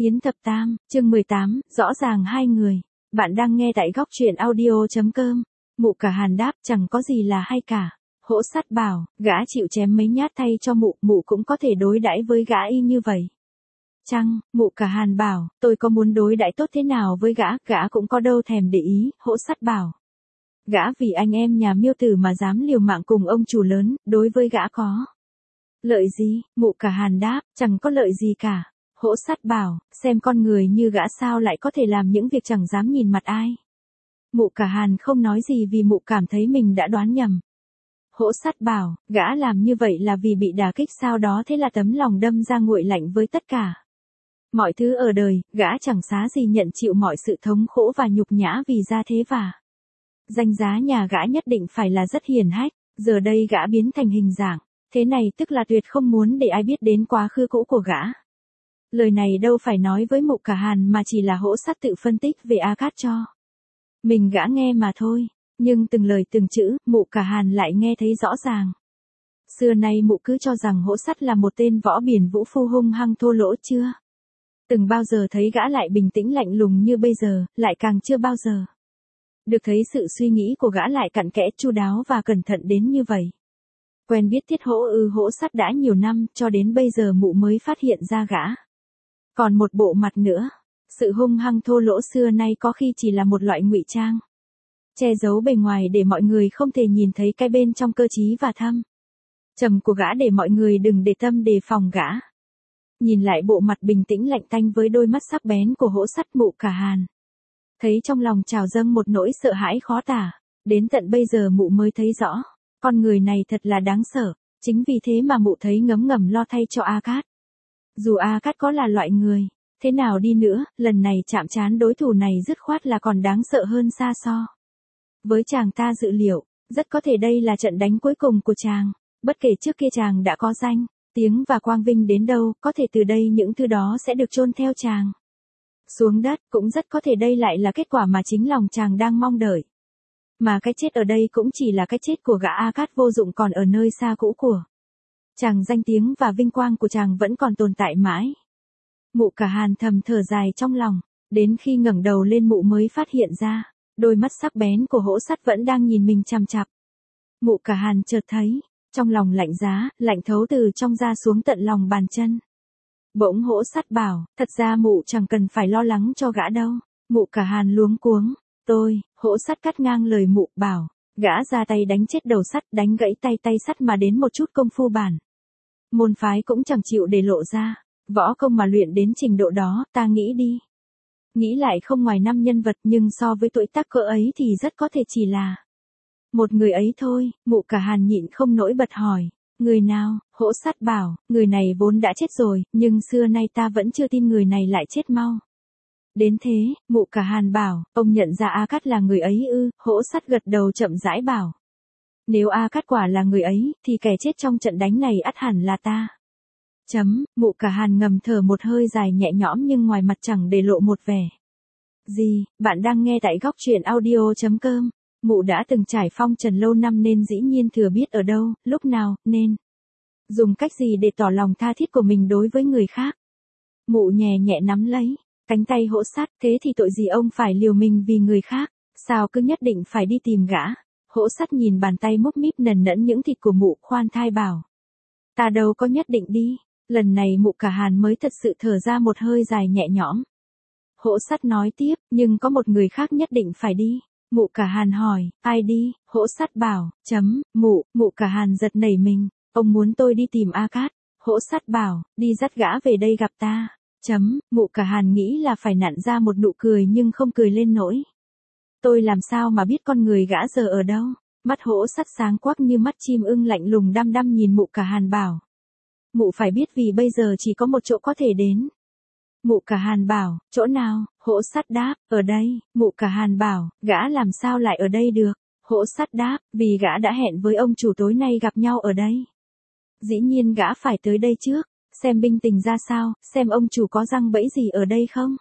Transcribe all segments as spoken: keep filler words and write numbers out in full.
Yến Thập Tam, chương mười tám, rõ ràng hai người. Bạn đang nghe tại góc truyện audio.com. Mụ Cả Hàn đáp, chẳng có gì là hay cả. Hỗ Sắt bảo, gã chịu chém mấy nhát thay cho mụ, mụ cũng có thể đối đãi với gã y như vậy. Chăng, Mụ Cả Hàn bảo, tôi có muốn đối đãi tốt thế nào với gã, gã cũng có đâu thèm để ý. Hỗ Sắt bảo, gã vì anh em nhà Miêu Tử mà dám liều mạng cùng ông chủ lớn, đối với gã có lợi gì? Mụ Cả Hàn đáp, chẳng có lợi gì cả. Hỗ Sắt bảo, xem con người như gã sao lại có thể làm những việc chẳng dám nhìn mặt ai. Mụ Cả Hàn không nói gì vì mụ cảm thấy mình đã đoán nhầm. Hỗ Sắt bảo, gã làm như vậy là vì bị đả kích sao đó, thế là tấm lòng đâm ra nguội lạnh với tất cả mọi thứ ở đời, gã chẳng xá gì nhận chịu mọi sự thống khổ và nhục nhã vì gia thế và danh giá nhà gã nhất định phải là rất hiển hách, giờ đây gã biến thành hình dạng thế này tức là tuyệt không muốn để ai biết đến quá khứ cũ của gã. Lời này đâu phải nói với Mụ Cả Hàn mà chỉ là Hỗ Sắt tự phân tích về A Cát cho mình gã nghe mà thôi, nhưng từng lời từng chữ, Mụ Cả Hàn lại nghe thấy rõ ràng. Xưa nay mụ cứ cho rằng Hỗ Sắt là một tên võ biển vũ phu hung hăng thô lỗ, chưa từng bao giờ thấy gã lại bình tĩnh lạnh lùng như bây giờ, lại càng chưa bao giờ được thấy sự suy nghĩ của gã lại cặn kẽ chu đáo và cẩn thận đến như vậy. Quen biết Thiết Hỗ ư Hỗ Sắt đã nhiều năm, cho đến bây giờ mụ mới phát hiện ra gã còn một bộ mặt nữa. Sự hung hăng thô lỗ xưa nay có khi chỉ là một loại ngụy trang, che giấu bề ngoài để mọi người không thể nhìn thấy cái bên trong cơ trí và thâm trầm của gã, để mọi người đừng để tâm đề phòng gã. Nhìn lại bộ mặt bình tĩnh lạnh tanh với đôi mắt sắc bén của Hỗ Sắt, Mụ Cả Hàn thấy trong lòng trào dâng một nỗi sợ hãi khó tả. Đến tận bây giờ mụ mới thấy rõ, con người này thật là đáng sợ. Chính vì thế mà mụ thấy ngấm ngầm lo thay cho A Cát. Dù A Cát có là loại người thế nào đi nữa, lần này chạm trán đối thủ này dứt khoát là còn đáng sợ hơn xa so với chàng ta dự liệu. Rất có thể đây là trận đánh cuối cùng của chàng. Bất kể trước kia chàng đã có danh tiếng và quang vinh đến đâu, có thể từ đây những thứ đó sẽ được chôn theo chàng xuống đất. Cũng rất có thể đây lại là kết quả mà chính lòng chàng đang mong đợi. Mà cái chết ở đây cũng chỉ là cái chết của gã A Cát vô dụng, còn ở nơi xa cũ của chàng danh tiếng và vinh quang của chàng vẫn còn tồn tại mãi. Mụ Cả Hàn thầm thở dài trong lòng, đến khi ngẩng đầu lên mụ mới phát hiện ra, đôi mắt sắc bén của Hỗ Sắt vẫn đang nhìn mình chằm chằm. Mụ Cả Hàn chợt thấy, trong lòng lạnh giá, lạnh thấu từ trong ra xuống tận lòng bàn chân. Bỗng Hỗ Sắt bảo, thật ra mụ chẳng cần phải lo lắng cho gã đâu. Mụ Cả Hàn luống cuống, tôi, Hỗ Sắt cắt ngang lời mụ, bảo, gã ra tay đánh chết đầu sắt, đánh gãy tay tay sắt mà đến một chút công phu bản môn phái cũng chẳng chịu để lộ ra. Võ công mà luyện đến trình độ đó, ta nghĩ đi. Nghĩ lại không ngoài năm nhân vật, nhưng so với tuổi tác cỡ ấy thì rất có thể chỉ là một người ấy thôi. Mụ Cả Hàn nhịn không nổi bật hỏi, người nào? Hỗ Sắt bảo, người này vốn đã chết rồi, nhưng xưa nay ta vẫn chưa tin người này lại chết mau đến thế. Mụ Cả Hàn bảo, ông nhận ra A Cát là người ấy ư? Hỗ Sắt gật đầu chậm rãi bảo, nếu A Cát quả là người ấy, thì kẻ chết trong trận đánh này ắt hẳn là ta. Chấm, Mụ Cả Hàn ngầm thở một hơi dài nhẹ nhõm nhưng ngoài mặt chẳng để lộ một vẻ gì. Bạn đang nghe tại góc truyện audio.com. Mụ đã từng trải phong trần lâu năm nên dĩ nhiên thừa biết ở đâu, lúc nào, nên dùng cách gì để tỏ lòng tha thiết của mình đối với người khác. Mụ nhẹ nhẹ nắm lấy cánh tay Hỗ Sắt, thế thì tội gì ông phải liều mình vì người khác, sao cứ nhất định phải đi tìm gã? Hỗ Sắt nhìn bàn tay múp míp nần nẫn những thịt của mụ, khoan thai bảo, ta đâu có nhất định đi. Lần này Mụ Cả Hàn mới thật sự thở ra một hơi dài nhẹ nhõm. Hỗ Sắt nói tiếp, nhưng có một người khác nhất định phải đi. Mụ Cả Hàn hỏi, ai đi? Hỗ Sắt bảo, chấm, mụ, Mụ Cả Hàn giật nảy mình, ông muốn tôi đi tìm A Cát? Hỗ Sắt bảo, đi dắt gã về đây gặp ta. Chấm, Mụ Cả Hàn nghĩ là phải nặn ra một nụ cười nhưng không cười lên nỗi. Tôi làm sao mà biết con người gã giờ ở đâu? Mắt Hỗ Sắt sáng quắc như mắt chim ưng, lạnh lùng đăm đăm nhìn Mụ Cả Hàn bảo, mụ phải biết vì bây giờ chỉ có một chỗ có thể đến. Mụ Cả Hàn bảo, chỗ nào? Hỗ Sắt đáp, ở đây. Mụ Cả Hàn bảo, gã làm sao lại ở đây được? Hỗ Sắt đáp, vì gã đã hẹn với ông chủ tối nay gặp nhau ở đây. Dĩ nhiên gã phải tới đây trước, xem binh tình ra sao, xem ông chủ có răng bẫy gì ở đây không.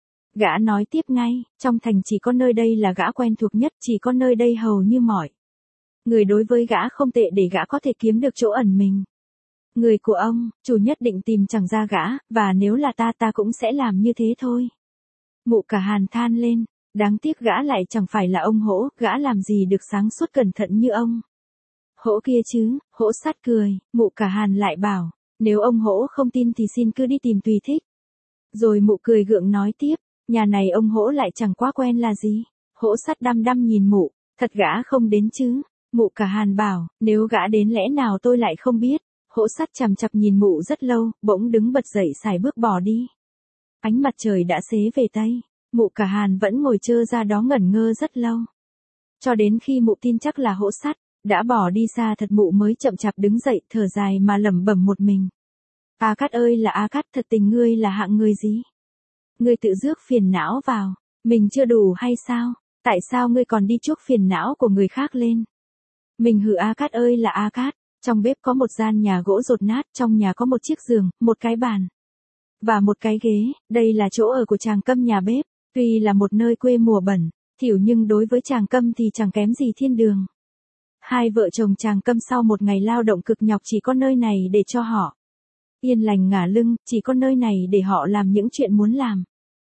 Gã nói tiếp ngay, trong thành chỉ có nơi đây là gã quen thuộc nhất, chỉ có nơi đây hầu như mọi người đối với gã không tệ để gã có thể kiếm được chỗ ẩn mình. Người của ông, chủ nhất định tìm chẳng ra gã, và nếu là ta ta cũng sẽ làm như thế thôi. Mụ Cả Hàn than lên, đáng tiếc gã lại chẳng phải là ông Hỗ, gã làm gì được sáng suốt cẩn thận như ông. Hỗ kia chứ, Hỗ Sắt cười, mụ Cả Hàn lại bảo, nếu ông Hỗ không tin thì xin cứ đi tìm tùy thích. Rồi mụ cười gượng nói tiếp, nhà này ông Hỗ lại chẳng quá quen là gì. Hỗ Sắt đăm đăm nhìn mụ, thật gã không đến chứ. Mụ Cả Hàn bảo, nếu gã đến lẽ nào tôi lại không biết. Hỗ Sắt chằm chằm nhìn mụ rất lâu, bỗng đứng bật dậy sải bước bỏ đi. Ánh mặt trời đã xế về tây, mụ Cả Hàn vẫn ngồi trơ ra đó ngẩn ngơ rất lâu. Cho đến khi mụ tin chắc là Hỗ Sắt đã bỏ đi xa thật, mụ mới chậm chạp đứng dậy thở dài mà lẩm bẩm một mình. A Cát ơi là A Cát, thật tình ngươi là hạng người gì? Ngươi tự rước phiền não vào, mình chưa đủ hay sao? Tại sao ngươi còn đi chuốc phiền não của người khác lên? Mình hử A Cát ơi là A Cát, trong bếp có một gian nhà gỗ dột nát, trong nhà có một chiếc giường, một cái bàn và một cái ghế, đây là chỗ ở của chàng Câm nhà bếp. Tuy là một nơi quê mùa bẩn thỉu nhưng đối với chàng Câm thì chẳng kém gì thiên đường. Hai vợ chồng chàng Câm sau một ngày lao động cực nhọc chỉ có nơi này để cho họ yên lành ngả lưng, chỉ có nơi này để họ làm những chuyện muốn làm.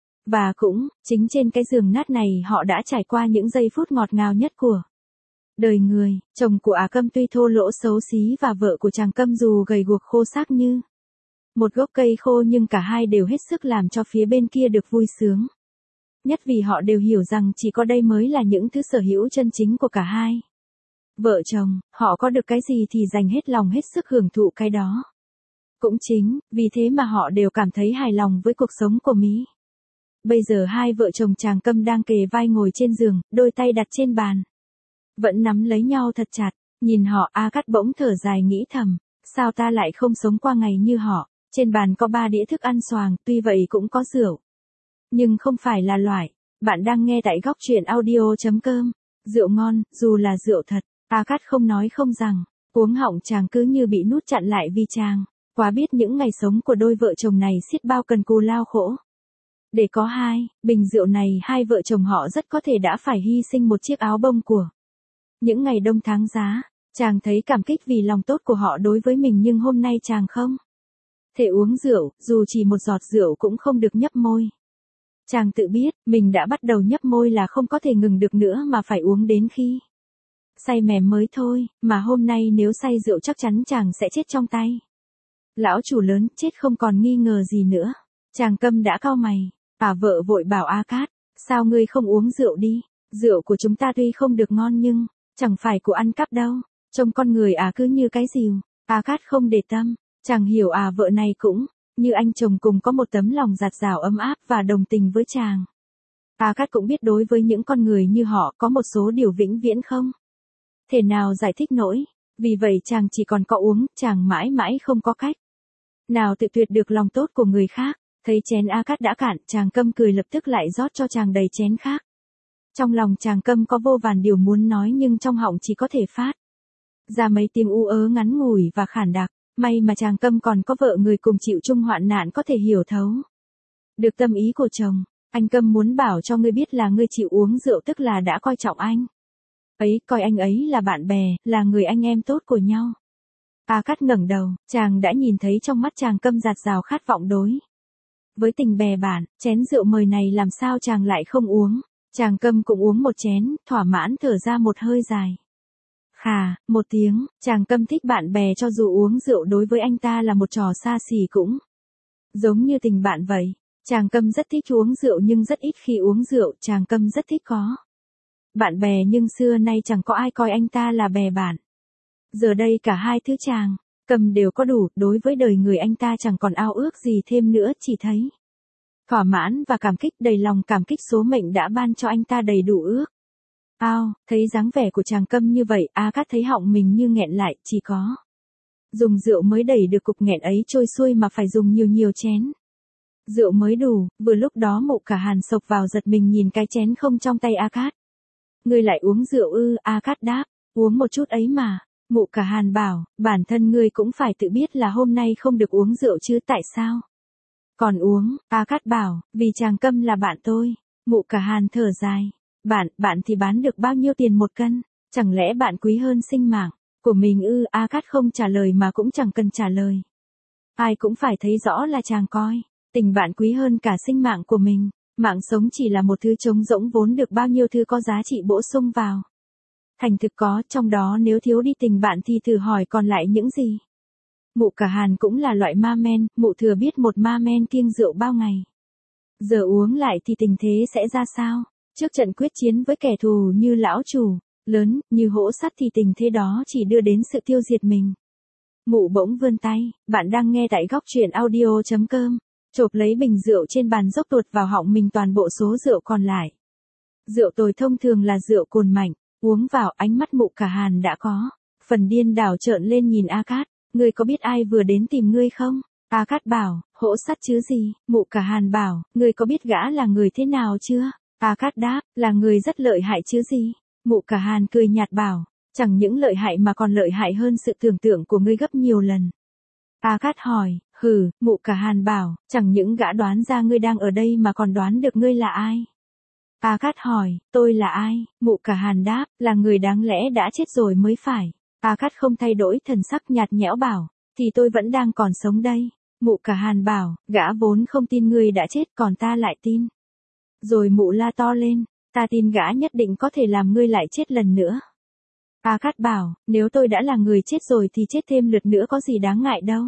Và cũng, chính trên cái giường nát này họ đã trải qua những giây phút ngọt ngào nhất của đời người. Chồng của A Câm tuy thô lỗ xấu xí và vợ của chàng Câm dù gầy guộc khô xác như một gốc cây khô, nhưng cả hai đều hết sức làm cho phía bên kia được vui sướng. Nhất vì họ đều hiểu rằng chỉ có đây mới là những thứ sở hữu chân chính của cả hai. Vợ chồng, họ có được cái gì thì dành hết lòng hết sức hưởng thụ cái đó. Cũng chính, vì thế mà họ đều cảm thấy hài lòng với cuộc sống của Mỹ. Bây giờ hai vợ chồng chàng Câm đang kề vai ngồi trên giường, đôi tay đặt trên bàn. Vẫn nắm lấy nhau thật chặt, nhìn họ A Cát bỗng thở dài nghĩ thầm, sao ta lại không sống qua ngày như họ. Trên bàn có ba đĩa thức ăn xoàng, tuy vậy cũng có rượu. Nhưng không phải là loại, bạn đang nghe tại góc truyện audio.com. Rượu ngon, dù là rượu thật, A Cát không nói không rằng, cuống họng chàng cứ như bị nút chặn lại vì chàng quá biết những ngày sống của đôi vợ chồng này xiết bao cần cù lao khổ. Để có hai bình rượu này, hai vợ chồng họ rất có thể đã phải hy sinh một chiếc áo bông của những ngày đông tháng giá. Chàng thấy cảm kích vì lòng tốt của họ đối với mình, nhưng hôm nay chàng không thể uống rượu, dù chỉ một giọt rượu cũng không được nhấp môi. Chàng tự biết, mình đã bắt đầu nhấp môi là không có thể ngừng được nữa mà phải uống đến khi say mềm mới thôi, mà hôm nay nếu say rượu chắc chắn chàng sẽ chết trong tay lão chủ lớn, chết không còn nghi ngờ gì nữa. Chàng Câm đã cau mày, bà vợ vội bảo A Cát, sao ngươi không uống rượu đi, rượu của chúng ta tuy không được ngon nhưng chẳng phải của ăn cắp đâu, trông con người à cứ như cái rìu. A Cát không để tâm, chàng hiểu à vợ này cũng như anh chồng cùng có một tấm lòng dạt dào ấm áp và đồng tình với chàng. A Cát cũng biết đối với những con người như họ có một số điều vĩnh viễn không thể nào giải thích nổi, vì vậy chàng chỉ còn có uống, chàng mãi mãi không có cách nào tự tuyệt được lòng tốt của người khác. Thấy chén A Cát đã cạn, chàng Câm cười lập tức lại rót cho chàng đầy chén khác. Trong lòng chàng Câm có vô vàn điều muốn nói nhưng trong họng chỉ có thể phát ra mấy tiếng u ớ ngắn ngủi và khản đặc. May mà chàng Câm còn có vợ người cùng chịu chung hoạn nạn có thể hiểu thấu được tâm ý của chồng. Anh Câm muốn bảo cho ngươi biết là ngươi chịu uống rượu tức là đã coi trọng anh ấy, coi anh ấy là bạn bè, là người anh em tốt của nhau. A Cát ngẩng đầu, chàng đã nhìn thấy trong mắt chàng Câm dạt dào khát vọng đối với tình bè bạn. Chén rượu mời này làm sao chàng lại không uống. Chàng Câm cũng uống một chén, thỏa mãn thở ra một hơi dài. Khà, một tiếng, chàng Câm thích bạn bè cho dù uống rượu đối với anh ta là một trò xa xỉ cũng giống như tình bạn vậy. Chàng Câm rất thích uống rượu nhưng rất ít khi uống rượu, chàng Câm rất thích có bạn bè nhưng xưa nay chẳng có ai coi anh ta là bè bạn. Giờ đây cả hai thứ chàng Câm đều có đủ, đối với đời người anh ta chẳng còn ao ước gì thêm nữa, chỉ thấy thỏa mãn và cảm kích, đầy lòng cảm kích số mệnh đã ban cho anh ta đầy đủ ước ao. Thấy dáng vẻ của chàng Câm như vậy, A Cát thấy họng mình như nghẹn lại, chỉ có dùng rượu mới đẩy được cục nghẹn ấy trôi xuôi mà phải dùng nhiều nhiều chén rượu mới đủ. Vừa lúc đó Mụ Cả Hàn sộc vào giật mình nhìn cái chén không trong tay A Cát. Ngươi lại uống rượu ư? A Cát đáp, uống một chút ấy mà. Mụ Cả Hàn bảo, bản thân ngươi cũng phải tự biết là hôm nay không được uống rượu chứ, tại sao còn uống? A Cát bảo, vì chàng Câm là bạn tôi. Mụ Cả Hàn thở dài, bạn, bạn thì bán được bao nhiêu tiền một cân? Chẳng lẽ bạn quý hơn sinh mạng Của mình ư? A Cát không trả lời mà cũng chẳng cần trả lời. Ai cũng phải thấy rõ là chàng coi tình bạn quý hơn cả sinh mạng của mình. Mạng sống chỉ là một thứ trống rỗng vốn được bao nhiêu thứ có giá trị bổ sung vào. Thành thực có, trong đó nếu thiếu đi tình bạn thì thử hỏi còn lại những gì. Mụ Cả Hàn cũng là loại ma men, mụ thừa biết một ma men kiêng rượu bao ngày. Giờ uống lại thì tình thế sẽ ra sao? Trước trận quyết chiến với kẻ thù như lão chủ, lớn, như hổ sắt thì tình thế đó chỉ đưa đến sự tiêu diệt mình. Mụ bỗng vươn tay, bạn đang nghe tại góc truyện audio.com, chộp lấy bình rượu trên bàn dốc tuột vào họng mình toàn bộ số rượu còn lại. Rượu tồi thông thường là rượu cồn mạnh, uống vào ánh mắt Mụ Cả Hàn đã có phần điên đảo trợn lên nhìn A Cát, ngươi có biết ai vừa đến tìm ngươi không? A Cát bảo, hổ sắt chứ gì? Mụ Cả Hàn bảo, ngươi có biết gã là người thế nào chưa? A Cát đáp, là người rất lợi hại chứ gì? Mụ Cả Hàn cười nhạt bảo, chẳng những lợi hại mà còn lợi hại hơn sự tưởng tượng của ngươi gấp nhiều lần. A Cát hỏi, hừ, Mụ Cả Hàn bảo, chẳng những gã đoán ra ngươi đang ở đây mà còn đoán được ngươi là ai. A Cát hỏi, tôi là ai? Mụ Cả Hàn đáp, là người đáng lẽ đã chết rồi mới phải. A Cát không thay đổi thần sắc nhạt nhẽo bảo, thì tôi vẫn đang còn sống đây. Mụ Cả Hàn bảo, gã vốn không tin ngươi đã chết còn ta lại tin. Rồi mụ la to lên, ta tin gã nhất định có thể làm ngươi lại chết lần nữa. A Cát bảo, nếu tôi đã là người chết rồi thì chết thêm lượt nữa có gì đáng ngại đâu.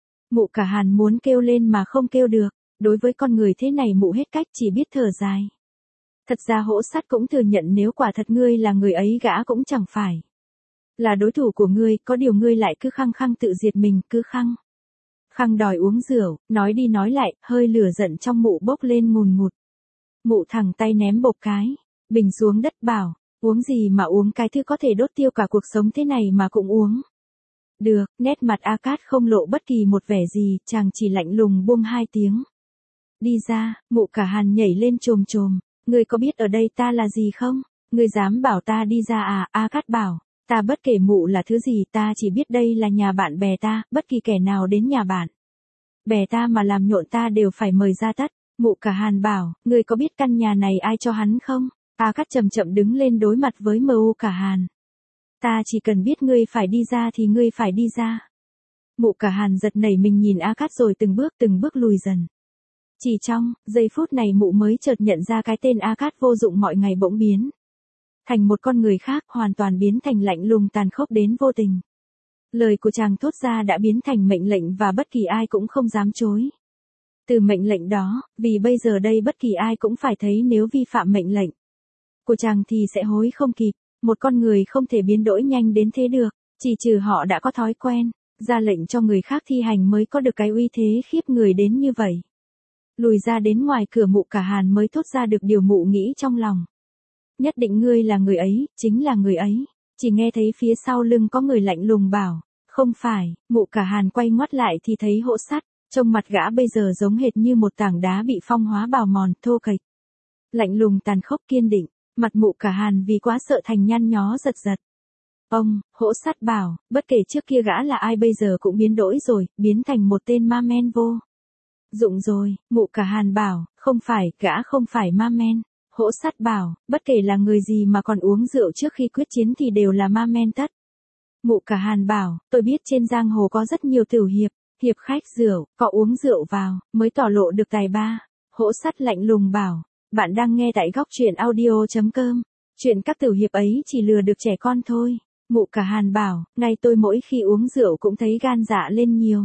Mụ Cả Hàn muốn kêu lên mà không kêu được, đối với con người thế này mụ hết cách chỉ biết thở dài. Thật ra hổ sắt cũng thừa nhận nếu quả thật ngươi là người ấy gã cũng chẳng phải là đối thủ của ngươi, có điều ngươi lại cứ khăng khăng tự diệt mình, cứ khăng khăng đòi uống rượu, nói đi nói lại, hơi lửa giận trong mụ bốc lên ngùn ngụt. Mụ thẳng tay ném bộc cái bình xuống đất bảo, uống gì mà uống cái thứ có thể đốt tiêu cả cuộc sống thế này mà cũng uống. Được, nét mặt A Cát không lộ bất kỳ một vẻ gì, chàng chỉ lạnh lùng buông hai tiếng. Đi ra, Mụ Cả Hàn nhảy lên chồm chồm, ngươi có biết ở đây ta là gì không? Ngươi dám bảo ta đi ra à? A Cát bảo, ta bất kể mụ là thứ gì, ta chỉ biết đây là nhà bạn bè ta, bất kỳ kẻ nào đến nhà bạn bè ta mà làm nhộn ta đều phải mời ra tất. Mụ Cả Hàn bảo, ngươi có biết căn nhà này ai cho hắn không? A Cát chậm chậm đứng lên đối mặt với Mụ Cả Hàn. Ta chỉ cần biết ngươi phải đi ra thì ngươi phải đi ra. Mụ Cả Hàn giật nảy mình nhìn A Cát rồi từng bước từng bước lùi dần. Chỉ trong giây phút này mụ mới chợt nhận ra cái tên A Cát vô dụng mọi ngày bỗng biến thành một con người khác, hoàn toàn biến thành lạnh lùng tàn khốc đến vô tình. Lời của chàng thốt ra đã biến thành mệnh lệnh và bất kỳ ai cũng không dám chối từ mệnh lệnh đó, vì bây giờ đây bất kỳ ai cũng phải thấy nếu vi phạm mệnh lệnh của chàng thì sẽ hối không kịp. Một con người không thể biến đổi nhanh đến thế được, chỉ trừ họ đã có thói quen ra lệnh cho người khác thi hành mới có được cái uy thế khiếp người đến như vậy. Lùi ra đến ngoài cửa Mụ Cả Hàn mới thốt ra được điều mụ nghĩ trong lòng. Nhất định ngươi là người ấy, chính là người ấy. Chỉ nghe thấy phía sau lưng có người lạnh lùng bảo, không phải. Mụ Cả Hàn quay ngoắt lại thì thấy hổ sắt, trông mặt gã bây giờ giống hệt như một tảng đá bị phong hóa bào mòn, thô kệch. Lạnh lùng tàn khốc kiên định, mặt Mụ Cả Hàn vì quá sợ thành nhăn nhó giật giật. Ông, hổ sắt bảo, bất kể trước kia gã là ai bây giờ cũng biến đổi rồi, biến thành một tên ma men vô dụng rồi. Mụ Cả Hàn bảo, không phải, gã không phải ma men. Hổ sắt bảo, bất kể là người gì mà còn uống rượu trước khi quyết chiến thì đều là ma men tất. Mụ Cả Hàn bảo, tôi biết trên giang hồ có rất nhiều tiểu hiệp, hiệp khách rượu, có uống rượu vào, mới tỏ lộ được tài ba. Hổ sắt lạnh lùng bảo, bạn đang nghe tại góc truyện audio.com, chuyện các tiểu hiệp ấy chỉ lừa được trẻ con thôi. Mụ Cả Hàn bảo, ngay tôi mỗi khi uống rượu cũng thấy gan dạ lên nhiều.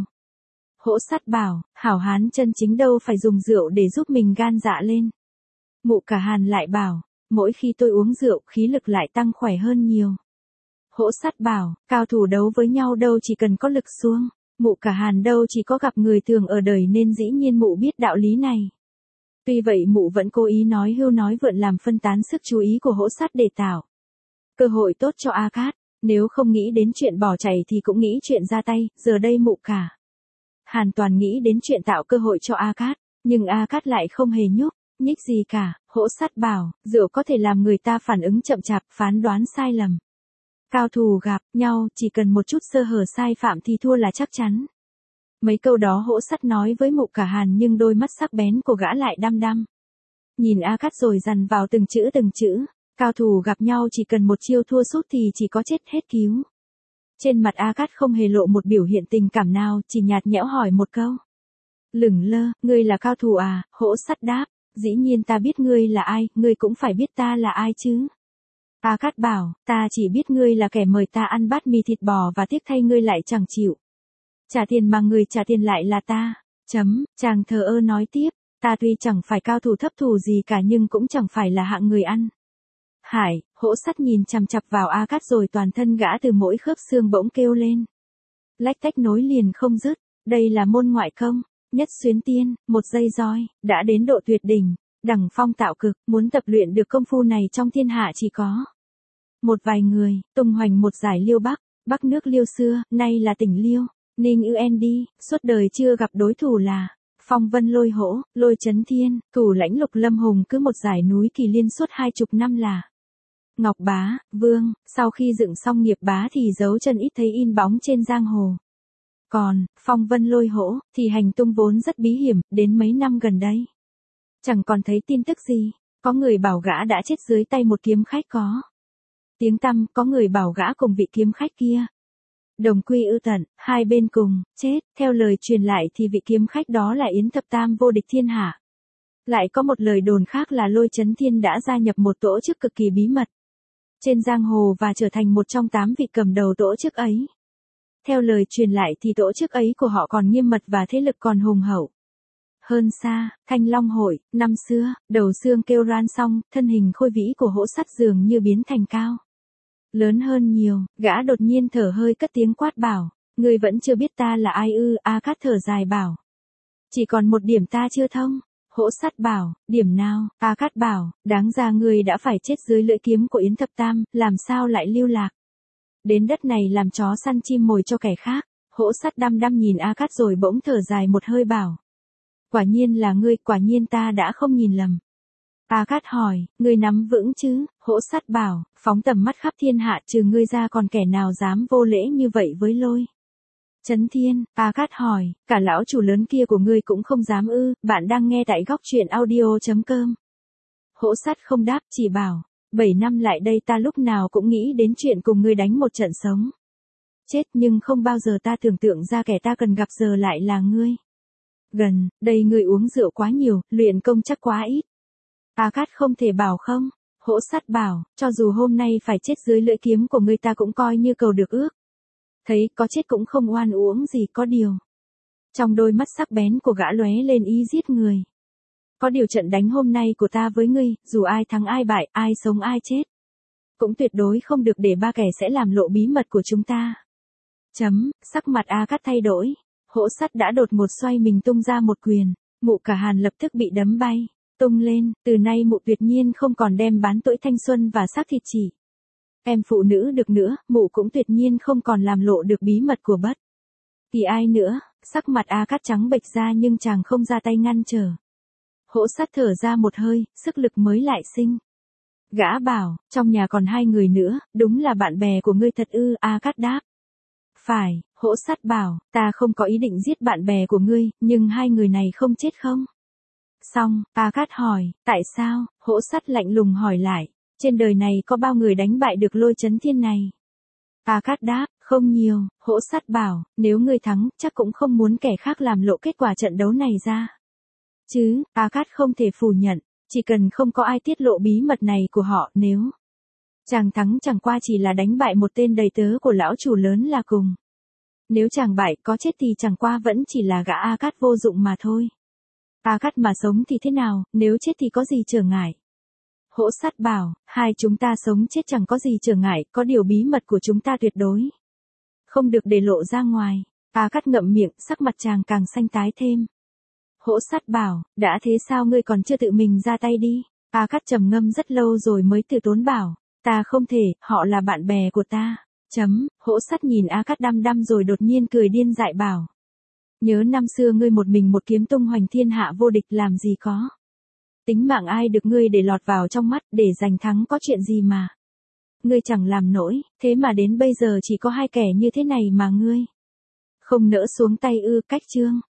Hổ sắt bảo, hảo hán chân chính đâu phải dùng rượu để giúp mình gan dạ lên. Mụ Cả Hàn lại bảo, mỗi khi tôi uống rượu khí lực lại tăng khỏe hơn nhiều. Hổ sắt bảo, cao thủ đấu với nhau đâu chỉ cần có lực xuông. Mụ Cả Hàn đâu chỉ có gặp người thường ở đời nên dĩ nhiên mụ biết đạo lý này. Tuy vậy mụ vẫn cố ý nói hưu nói vượn làm phân tán sức chú ý của hổ sắt để tạo cơ hội tốt cho A Cát. Nếu không nghĩ đến chuyện bỏ chạy thì cũng nghĩ chuyện ra tay, giờ đây Mụ Cả Hàn toàn nghĩ đến chuyện tạo cơ hội cho A Cát, nhưng A Cát lại không hề nhúc nhích gì cả. Hổ sắt bảo, rượu có thể làm người ta phản ứng chậm chạp, phán đoán sai lầm. Cao thủ gặp nhau, chỉ cần một chút sơ hở sai phạm thì thua là chắc chắn. Mấy câu đó hổ sắt nói với Mụ Cả Hàn nhưng đôi mắt sắc bén của gã lại đăm đăm nhìn A Cát rồi dằn vào từng chữ từng chữ. Cao thủ gặp nhau chỉ cần một chiêu thua sút thì chỉ có chết hết cứu. Trên mặt A Cát không hề lộ một biểu hiện tình cảm nào, chỉ nhạt nhẽo hỏi một câu. Lửng lơ, ngươi là cao thủ à? Hỗ sắt đáp, dĩ nhiên ta biết ngươi là ai, ngươi cũng phải biết ta là ai chứ. A Cát bảo, ta chỉ biết ngươi là kẻ mời ta ăn bát mì thịt bò và tiếc thay ngươi lại chẳng chịu trả tiền mà người trả tiền lại là ta. Chấm, chàng thờ ơ nói tiếp, ta tuy chẳng phải cao thủ thấp thủ gì cả nhưng cũng chẳng phải là hạng người ăn hải. Hỗ sắt nhìn chằm chặp vào A Cát rồi toàn thân gã từ mỗi khớp xương bỗng kêu lên. Lách tách nối liền không dứt, đây là môn ngoại công, nhất xuyến tiên, một giây roi, đã đến độ tuyệt đỉnh, đẳng phong tạo cực, muốn tập luyện được công phu này trong thiên hạ chỉ có một vài người, tung hoành một giải Liêu Bắc, Bắc nước Liêu xưa, nay là tỉnh Liêu, Ninh U N D, suốt đời chưa gặp đối thủ là Phong Vân Lôi Hỗ, Lôi Chấn Thiên, thủ lãnh Lục Lâm Hùng cứ một giải núi kỳ liên suốt hai chục năm là Ngọc Bá, Vương, sau khi dựng xong nghiệp bá thì dấu chân ít thấy in bóng trên giang hồ. Còn, Phong Vân Lôi Hỗ, thì hành tung vốn rất bí hiểm, đến mấy năm gần đây chẳng còn thấy tin tức gì, có người bảo gã đã chết dưới tay một kiếm khách có tiếng tăm, có người bảo gã cùng vị kiếm khách kia đồng quy ư tận, hai bên cùng chết, theo lời truyền lại thì vị kiếm khách đó là Yến Thập Tam vô địch thiên hạ. Lại có một lời đồn khác là Lôi Chấn Thiên đã gia nhập một tổ chức cực kỳ bí mật trên giang hồ và trở thành một trong tám vị cầm đầu tổ chức ấy. Theo lời truyền lại thì tổ chức ấy của họ còn nghiêm mật và thế lực còn hùng hậu hơn xa. Thanh Long Hội, năm xưa, đầu xương kêu ran xong, thân hình khôi vĩ của Hỗ Sắt dường như biến thành cao lớn hơn nhiều, gã đột nhiên thở hơi cất tiếng quát bảo, ngươi vẫn chưa biết ta là ai ư? A Cát thở dài bảo, chỉ còn một điểm ta chưa thông. Hỗ Sắt bảo, điểm nào? A Cát bảo, đáng ra ngươi đã phải chết dưới lưỡi kiếm của Yến Thập Tam, làm sao lại lưu lạc đến đất này làm chó săn chim mồi cho kẻ khác. Hỗ Sắt đăm đăm nhìn A Cát rồi bỗng thở dài một hơi bảo, quả nhiên là ngươi, quả nhiên ta đã không nhìn lầm. A Cát hỏi, ngươi nắm vững chứ? Hỗ Sắt bảo, phóng tầm mắt khắp thiên hạ trừ ngươi ra còn kẻ nào dám vô lễ như vậy với Lôi Chấn Thiên? A Cát hỏi, cả lão chủ lớn kia của ngươi cũng không dám ư? Bạn đang nghe tại góc truyện audio chấm com. Hỗ Sắt không đáp, chỉ bảo, bảy năm lại đây ta lúc nào cũng nghĩ đến chuyện cùng ngươi đánh một trận sống chết, nhưng không bao giờ ta tưởng tượng ra kẻ ta cần gặp giờ lại là ngươi. Gần đây ngươi uống rượu quá nhiều, luyện công chắc quá ít. A Cát không thể bảo không. Hỗ Sắt bảo, cho dù hôm nay phải chết dưới lưỡi kiếm của ngươi ta cũng coi như cầu được ước. Thấy có chết cũng không oan uổng gì, có điều. Trong đôi mắt sắc bén của gã lóe lên ý giết người. Có điều trận đánh hôm nay của ta với ngươi, dù ai thắng ai bại, ai sống ai chết, cũng tuyệt đối không được để ba kẻ sẽ làm lộ bí mật của chúng ta. Chấm, sắc mặt A Cát thay đổi. Hỗ Sắt đã đột ngột xoay mình tung ra một quyền, Mụ Cả Hàn lập tức bị đấm bay, tung lên, từ nay mụ tuyệt nhiên không còn đem bán tuổi thanh xuân và xác thịt chỉ em phụ nữ được nữa, mụ cũng tuyệt nhiên không còn làm lộ được bí mật của bất kỳ ai nữa. Sắc mặt A Cát trắng bệch ra nhưng chàng không ra tay ngăn trở. Hỗ Sắt thở ra một hơi, sức lực mới lại sinh. Gã bảo, trong nhà còn hai người nữa, đúng là bạn bè của ngươi thật ư? A Cát đáp, phải. Hỗ Sắt bảo, ta không có ý định giết bạn bè của ngươi, nhưng hai người này không chết không? Xong, A Cát hỏi, tại sao? Hỗ Sắt lạnh lùng hỏi lại, trên đời này có bao người đánh bại được Lôi Chấn Thiên này? A Cát đáp, không nhiều. Hỗ Sắt bảo, nếu ngươi thắng, chắc cũng không muốn kẻ khác làm lộ kết quả trận đấu này ra chứ? A Cát không thể phủ nhận, chỉ cần không có ai tiết lộ bí mật này của họ, nếu chàng thắng chẳng qua chỉ là đánh bại một tên đầy tớ của lão chủ lớn là cùng. Nếu chàng bại, có chết thì chẳng qua vẫn chỉ là gã A Cát vô dụng mà thôi. A Cát mà sống thì thế nào, nếu chết thì có gì trở ngại? Hỗ Sắt bảo, hai chúng ta sống chết chẳng có gì trở ngại, có điều bí mật của chúng ta tuyệt đối không được để lộ ra ngoài. A Cát ngậm miệng, sắc mặt chàng càng xanh tái thêm. Hỗ Sắt bảo, đã thế sao ngươi còn chưa tự mình ra tay đi? A Cát trầm ngâm rất lâu rồi mới từ tốn bảo, ta không thể, họ là bạn bè của ta. Chấm, Hỗ Sắt nhìn A Cát đăm đăm rồi đột nhiên cười điên dại bảo, nhớ năm xưa ngươi một mình một kiếm tung hoành thiên hạ vô địch làm gì có. Tính mạng ai được ngươi để lọt vào trong mắt, để giành thắng có chuyện gì mà ngươi chẳng làm nổi, thế mà đến bây giờ chỉ có hai kẻ như thế này mà ngươi không nỡ xuống tay ư? Cách chương